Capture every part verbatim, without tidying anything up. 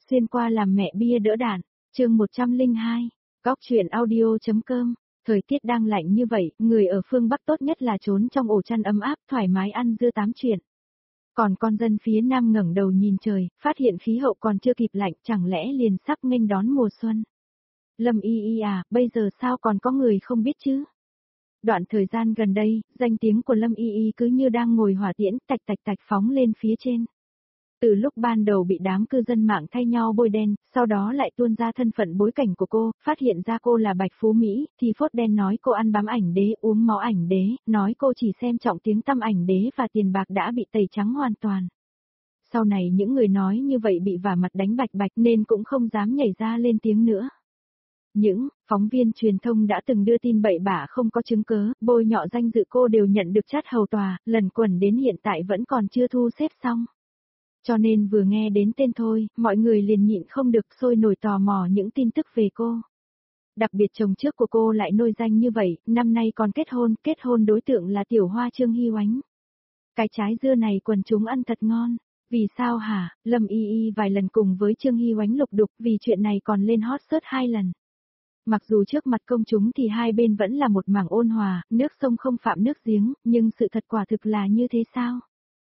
Xuyên qua làm mẹ bia đỡ đạn, chương một trăm lẻ hai, góc truyện audio.com. Thời tiết đang lạnh như vậy, người ở phương Bắc tốt nhất là trốn trong ổ chăn ấm áp, thoải mái ăn dưa tám chuyện. Còn con dân phía Nam ngẩng đầu nhìn trời, phát hiện khí hậu còn chưa kịp lạnh, chẳng lẽ liền sắp nghênh đón mùa xuân. Lâm Y Y à, bây giờ sao còn có người không biết chứ? Đoạn thời gian gần đây, danh tiếng của Lâm Y Y cứ như đang ngồi hỏa tiễn, tạch tạch tạch phóng lên phía trên. Từ lúc ban đầu bị đám cư dân mạng thay nhau bôi đen, sau đó lại tuôn ra thân phận bối cảnh của cô, phát hiện ra cô là Bạch Phú Mỹ, thì phốt đen nói cô ăn bám ảnh đế, uống máu ảnh đế, nói cô chỉ xem trọng tiếng tăm ảnh đế và tiền bạc đã bị tẩy trắng hoàn toàn. Sau này những người nói như vậy bị vả mặt đánh bạch bạch nên cũng không dám nhảy ra lên tiếng nữa. Những phóng viên truyền thông đã từng đưa tin bậy bạ không có chứng cớ, bôi nhọ danh dự cô đều nhận được chát hầu tòa, lần quẩn đến hiện tại vẫn còn chưa thu xếp xong. Cho nên vừa nghe đến tên thôi, mọi người liền nhịn không được sôi nổi tò mò những tin tức về cô. Đặc biệt chồng trước của cô lại nổi danh như vậy, năm nay còn kết hôn, kết hôn đối tượng là tiểu hoa Trương Hy Oánh. Cái trái dưa này quần chúng ăn thật ngon. Vì sao hả? Lâm Y Y vài lần cùng với Trương Hy Oánh lục đục vì chuyện này còn lên hot search hai lần. Mặc dù trước mặt công chúng thì hai bên vẫn là một mảng ôn hòa, nước sông không phạm nước giếng, nhưng sự thật quả thực là như thế sao?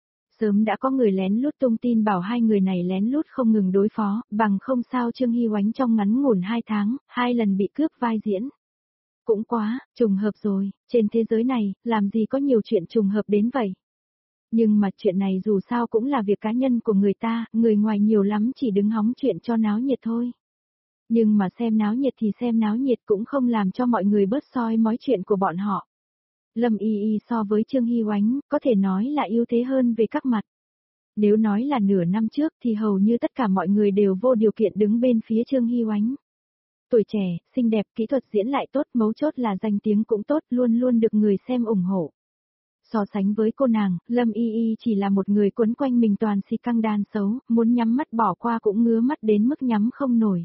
Sớm đã có người lén lút tung tin bảo hai người này lén lút không ngừng đối phó, bằng không sao Trương Hy Oánh trong ngắn ngủn hai tháng, hai lần bị cướp vai diễn. Cũng quá, trùng hợp rồi, trên thế giới này, làm gì có nhiều chuyện trùng hợp đến vậy. Nhưng mà chuyện này dù sao cũng là việc cá nhân của người ta, người ngoài nhiều lắm chỉ đứng hóng chuyện cho náo nhiệt thôi. Nhưng mà xem náo nhiệt thì xem náo nhiệt cũng không làm cho mọi người bớt soi mói chuyện của bọn họ. Lâm Y Y so với Trương Hy Oánh, có thể nói là ưu thế hơn về các mặt. Nếu nói là nửa năm trước thì hầu như tất cả mọi người đều vô điều kiện đứng bên phía Trương Hy Oánh. Tuổi trẻ, xinh đẹp, kỹ thuật diễn lại tốt, mấu chốt là danh tiếng cũng tốt, luôn luôn được người xem ủng hộ. So sánh với cô nàng, Lâm Y Y chỉ là một người quấn quanh mình toàn xì căng đan xấu, muốn nhắm mắt bỏ qua cũng ngứa mắt đến mức nhắm không nổi.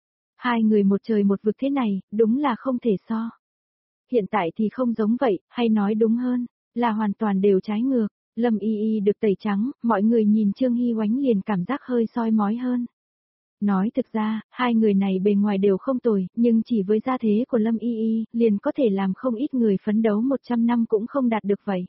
Hai người một trời một vực thế này, đúng là không thể so. Hiện tại thì không giống vậy, hay nói đúng hơn, là hoàn toàn đều trái ngược. Lâm Y Y được tẩy trắng, mọi người nhìn Trương Hy Oánh liền cảm giác hơi soi mói hơn. Nói thực ra, hai người này bề ngoài đều không tồi, nhưng chỉ với gia thế của Lâm Y Y, liền có thể làm không ít người phấn đấu một trăm năm cũng không đạt được vậy.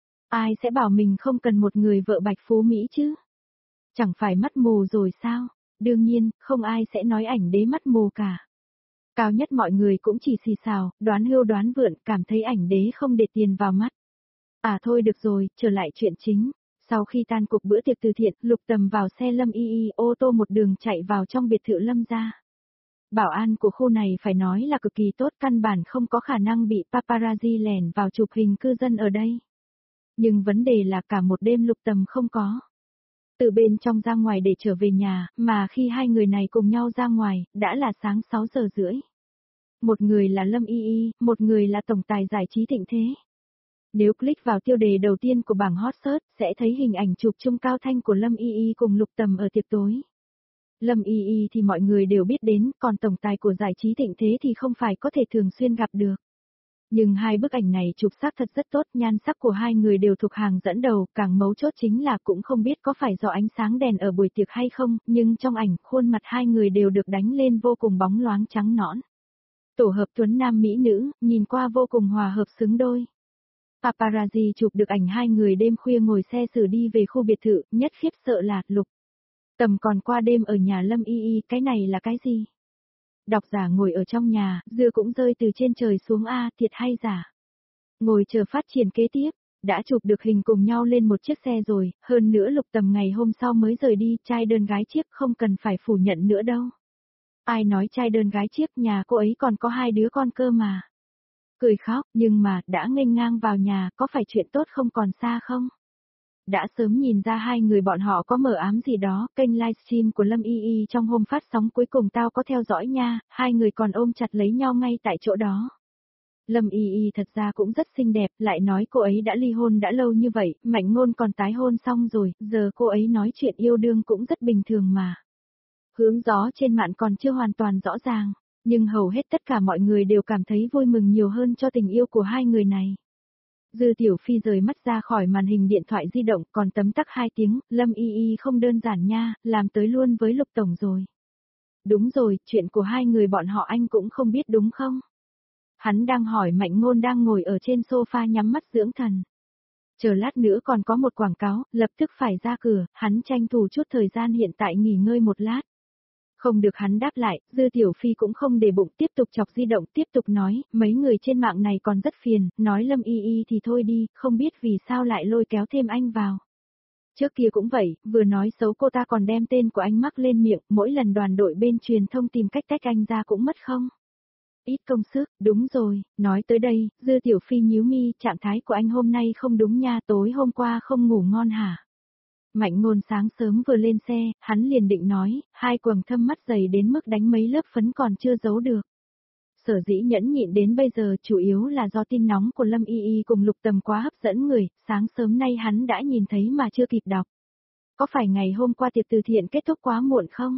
Ai sẽ bảo mình không cần một người vợ Bạch Phú Mỹ chứ? Chẳng phải mắt mù rồi sao? Đương nhiên, không ai sẽ nói ảnh đế mắt mù cả. Cao nhất mọi người cũng chỉ xì xào, đoán hưu đoán vượn, cảm thấy ảnh đế không để tiền vào mắt. À thôi được rồi, trở lại chuyện chính. Sau khi tan cuộc bữa tiệc từ thiện, Lục Tầm vào xe Lâm Y Y ô tô một đường chạy vào trong biệt thự Lâm gia. Bảo an của khu này phải nói là cực kỳ tốt, căn bản không có khả năng bị paparazzi lèn vào chụp hình cư dân ở đây. Nhưng vấn đề là cả một đêm Lục Tầm không có. Từ bên trong ra ngoài để trở về nhà, mà khi hai người này cùng nhau ra ngoài, đã là sáng sáu giờ rưỡi. Một người là Lâm Y Y, một người là tổng tài giải trí Thịnh Thế. Nếu click vào tiêu đề đầu tiên của bảng hot search, sẽ thấy hình ảnh chụp chung cao thanh của Lâm Y Y cùng Lục Tầm ở tiệc tối. Lâm Y Y thì mọi người đều biết đến, còn tổng tài của giải trí Thịnh Thế thì không phải có thể thường xuyên gặp được. Nhưng hai bức ảnh này chụp xác thật rất tốt, nhan sắc của hai người đều thuộc hàng dẫn đầu, càng mấu chốt chính là cũng không biết có phải do ánh sáng đèn ở buổi tiệc hay không, nhưng trong ảnh, khuôn mặt hai người đều được đánh lên vô cùng bóng loáng trắng nõn. Tổ hợp tuấn nam mỹ nữ, nhìn qua vô cùng hòa hợp xứng đôi. Paparazzi chụp được ảnh hai người đêm khuya ngồi xe xử đi về khu biệt thự, nhất khiếp sợ là Lục Tầm còn qua đêm ở nhà Lâm Y Y, cái này là cái gì? Độc giả ngồi ở trong nhà, dưa cũng rơi từ trên trời xuống a, thiệt hay giả? Ngồi chờ phát triển kế tiếp, đã chụp được hình cùng nhau lên một chiếc xe rồi, hơn nữa Lục Tầm ngày hôm sau mới rời đi, trai đơn gái chiếc không cần phải phủ nhận nữa đâu. Ai nói trai đơn gái chiếc, nhà cô ấy còn có hai đứa con cơ mà. Cười khóc, nhưng mà, đã nghênh ngang vào nhà, có phải chuyện tốt không còn xa không? Đã sớm nhìn ra hai người bọn họ có mờ ám gì đó, kênh livestream của Lâm Y Y trong hôm phát sóng cuối cùng tao có theo dõi nha, hai người còn ôm chặt lấy nhau ngay tại chỗ đó. Lâm Y Y thật ra cũng rất xinh đẹp, lại nói cô ấy đã ly hôn đã lâu như vậy, Mạnh Ngôn còn tái hôn xong rồi, giờ cô ấy nói chuyện yêu đương cũng rất bình thường mà. Hướng gió trên mạng còn chưa hoàn toàn rõ ràng, nhưng hầu hết tất cả mọi người đều cảm thấy vui mừng nhiều hơn cho tình yêu của hai người này. Dư Tiểu Phi rời mắt ra khỏi màn hình điện thoại di động, còn tấm tắc hai tiếng, Lâm Y Y không đơn giản nha, làm tới luôn với Lục Tổng rồi. Đúng rồi, chuyện của hai người bọn họ anh cũng không biết đúng không? Hắn đang hỏi Mạnh Ngôn đang ngồi ở trên sofa nhắm mắt dưỡng thần. Chờ lát nữa còn có một quảng cáo, lập tức phải ra cửa, hắn tranh thủ chút thời gian hiện tại nghỉ ngơi một lát. Không được hắn đáp lại, Dư Tiểu Phi cũng không để bụng, tiếp tục chọc di động, tiếp tục nói, mấy người trên mạng này còn rất phiền, nói Lâm Y Y thì thôi đi, không biết vì sao lại lôi kéo thêm anh vào. Trước kia cũng vậy, vừa nói xấu cô ta còn đem tên của anh mắc lên miệng, mỗi lần đoàn đội bên truyền thông tìm cách tách anh ra cũng mất không. Ít công sức, đúng rồi, nói tới đây, Dư Tiểu Phi nhíu mi, trạng thái của anh hôm nay không đúng nha, tối hôm qua không ngủ ngon hả? Mạnh Ngôn sáng sớm vừa lên xe, hắn liền định nói, hai quầng thâm mắt dày đến mức đánh mấy lớp phấn còn chưa giấu được. Sở dĩ nhẫn nhịn đến bây giờ chủ yếu là do tin nóng của Lâm Y Y cùng Lục Tầm quá hấp dẫn người, sáng sớm nay hắn đã nhìn thấy mà chưa kịp đọc. Có phải ngày hôm qua tiệc từ thiện kết thúc quá muộn không?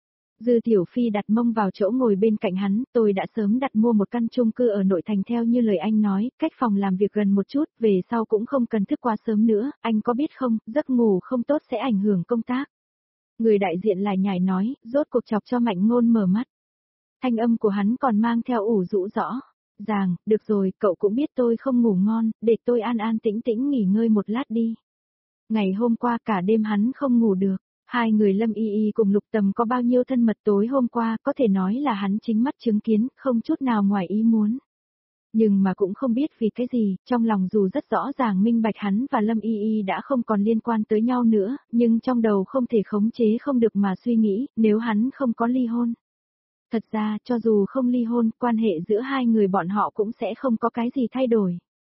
Dư Tiểu Phi đặt mông vào chỗ ngồi bên cạnh hắn, tôi đã sớm đặt mua một căn chung cư ở nội thành theo như lời anh nói, cách phòng làm việc gần một chút, về sau cũng không cần thức quá sớm nữa, anh có biết không, giấc ngủ không tốt sẽ ảnh hưởng công tác. Người đại diện lại nhảy nói, rốt cuộc chọc cho Mạnh Ngôn mở mắt. Thanh âm của hắn còn mang theo ủ rũ rõ. Ràng, được rồi, cậu cũng biết tôi không ngủ ngon, để tôi an an tĩnh tĩnh nghỉ ngơi một lát đi. Ngày hôm qua cả đêm hắn không ngủ được. Hai người Lâm Y Y cùng Lục Tầm có bao nhiêu thân mật tối hôm qua, có thể nói là hắn chính mắt chứng kiến, không chút nào ngoài ý muốn. Nhưng mà cũng không biết vì cái gì, trong lòng dù rất rõ ràng minh bạch hắn và Lâm Y Y đã không còn liên quan tới nhau nữa, nhưng trong đầu không thể khống chế không được mà suy nghĩ, nếu hắn không có ly hôn. Thật ra, cho dù không ly hôn, quan hệ giữa hai người bọn họ cũng sẽ không có cái gì thay đổi.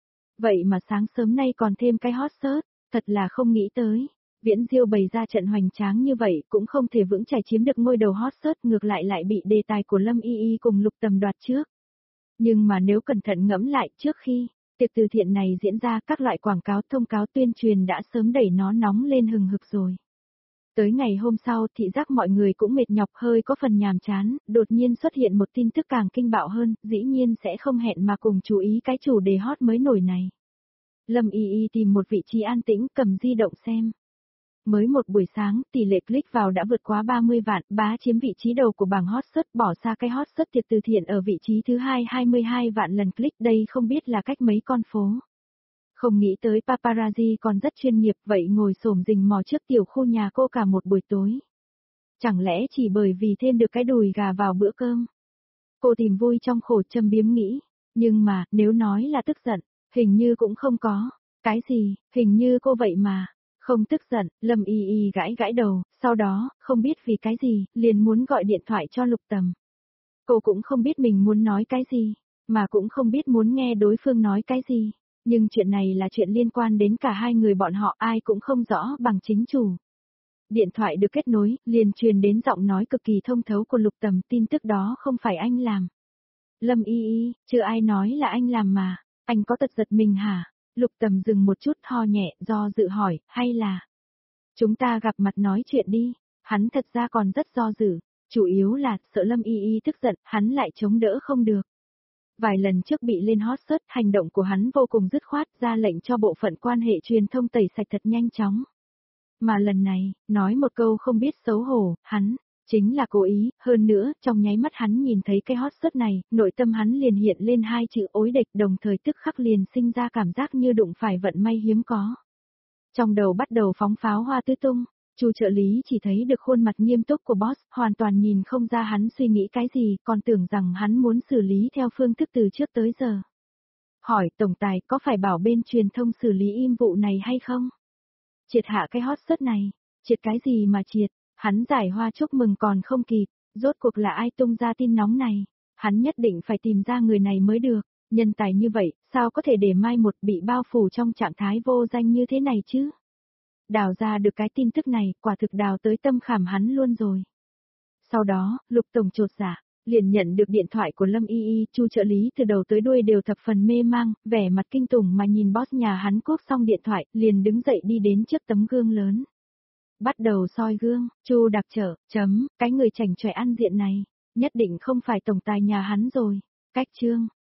Vậy mà sáng sớm nay còn thêm cái hot search, thật là không nghĩ tới. Viễn Diêu bày ra trận hoành tráng như vậy cũng không thể vững chãi chiếm được ngôi đầu hot search, ngược lại lại bị đề tài của Lâm Y Y cùng Lục Tầm đoạt trước. Nhưng mà nếu cẩn thận ngẫm lại, trước khi tiệc từ thiện này diễn ra, các loại quảng cáo thông cáo tuyên truyền đã sớm đẩy nó nóng lên hừng hực rồi. Tới ngày hôm sau, thị giác mọi người cũng mệt nhọc, hơi có phần nhàm chán, đột nhiên xuất hiện một tin tức càng kinh bạo hơn, dĩ nhiên sẽ không hẹn mà cùng chú ý cái chủ đề hot mới nổi này. Lâm Y Y tìm một vị trí an tĩnh, cầm di động xem. Mới một buổi sáng, tỷ lệ click vào đã vượt quá ba mươi vạn, bá chiếm vị trí đầu của bảng hot search, bỏ xa cái hot search tiệc từ thiện ở vị trí thứ hai hai mươi hai vạn lần click, đây không biết là cách mấy con phố. Không nghĩ tới paparazzi còn rất chuyên nghiệp, vậy ngồi xổm rình mò trước tiểu khu nhà cô cả một buổi tối. Chẳng lẽ chỉ bởi vì thêm được cái đùi gà vào bữa cơm? Cô tìm vui trong khổ, châm biếm nghĩ. Nhưng mà, nếu nói là tức giận, hình như cũng không có. Cái gì, hình như cô vậy mà. Không tức giận, Lâm Y Y gãi gãi đầu, sau đó, không biết vì cái gì, liền muốn gọi điện thoại cho Lục Tầm. Cô cũng không biết mình muốn nói cái gì, mà cũng không biết muốn nghe đối phương nói cái gì. Nhưng chuyện này là chuyện liên quan đến cả hai người bọn họ, ai cũng không rõ bằng chính chủ. Điện thoại được kết nối, liền truyền đến giọng nói cực kỳ thông thấu của Lục Tầm, tin tức đó không phải anh làm. Lâm Y Y, chưa ai nói là anh làm mà, anh có tật giật mình hả? Lục Tầm dừng một chút, ho nhẹ, do dự hỏi, hay là chúng ta gặp mặt nói chuyện đi. Hắn thật ra còn rất do dự, chủ yếu là sợ Lâm Y Y tức giận, hắn lại chống đỡ không được. Vài lần trước bị lên hot search, hành động của hắn vô cùng dứt khoát, ra lệnh cho bộ phận quan hệ truyền thông tẩy sạch thật nhanh chóng. Mà lần này, nói một câu không biết xấu hổ, hắn chính là cố ý, hơn nữa, trong nháy mắt hắn nhìn thấy cái hot search này, nội tâm hắn liền hiện lên hai chữ ối địch, đồng thời tức khắc liền sinh ra cảm giác như đụng phải vận may hiếm có. Trong đầu bắt đầu phóng pháo hoa tứ tung, Chu trợ lý chỉ thấy được khuôn mặt nghiêm túc của boss, hoàn toàn nhìn không ra hắn suy nghĩ cái gì, còn tưởng rằng hắn muốn xử lý theo phương thức từ trước tới giờ. Hỏi tổng tài có phải bảo bên truyền thông xử lý im vụ này hay không? Triệt hạ cái hot search này, triệt cái gì mà triệt, hắn giải hoa chúc mừng còn không kịp, rốt cuộc là ai tung ra tin nóng này, hắn nhất định phải tìm ra người này mới được, nhân tài như vậy, sao có thể để mai một bị bao phủ trong trạng thái vô danh như thế này chứ? Đào ra được cái tin tức này, quả thực đào tới tâm khảm hắn luôn rồi. Sau đó, Lục Tổng chột dạ, liền nhận được điện thoại của Lâm Y Y, Chu trợ lý từ đầu tới đuôi đều thập phần mê mang, vẻ mặt kinh tủng mà nhìn boss nhà hắn cuốc xong điện thoại, liền đứng dậy đi đến trước tấm gương lớn. Bắt đầu soi gương, Chu đặc trở, chấm, cái người chảnh chọe ăn diện này, nhất định không phải tổng tài nhà hắn rồi. Cách chương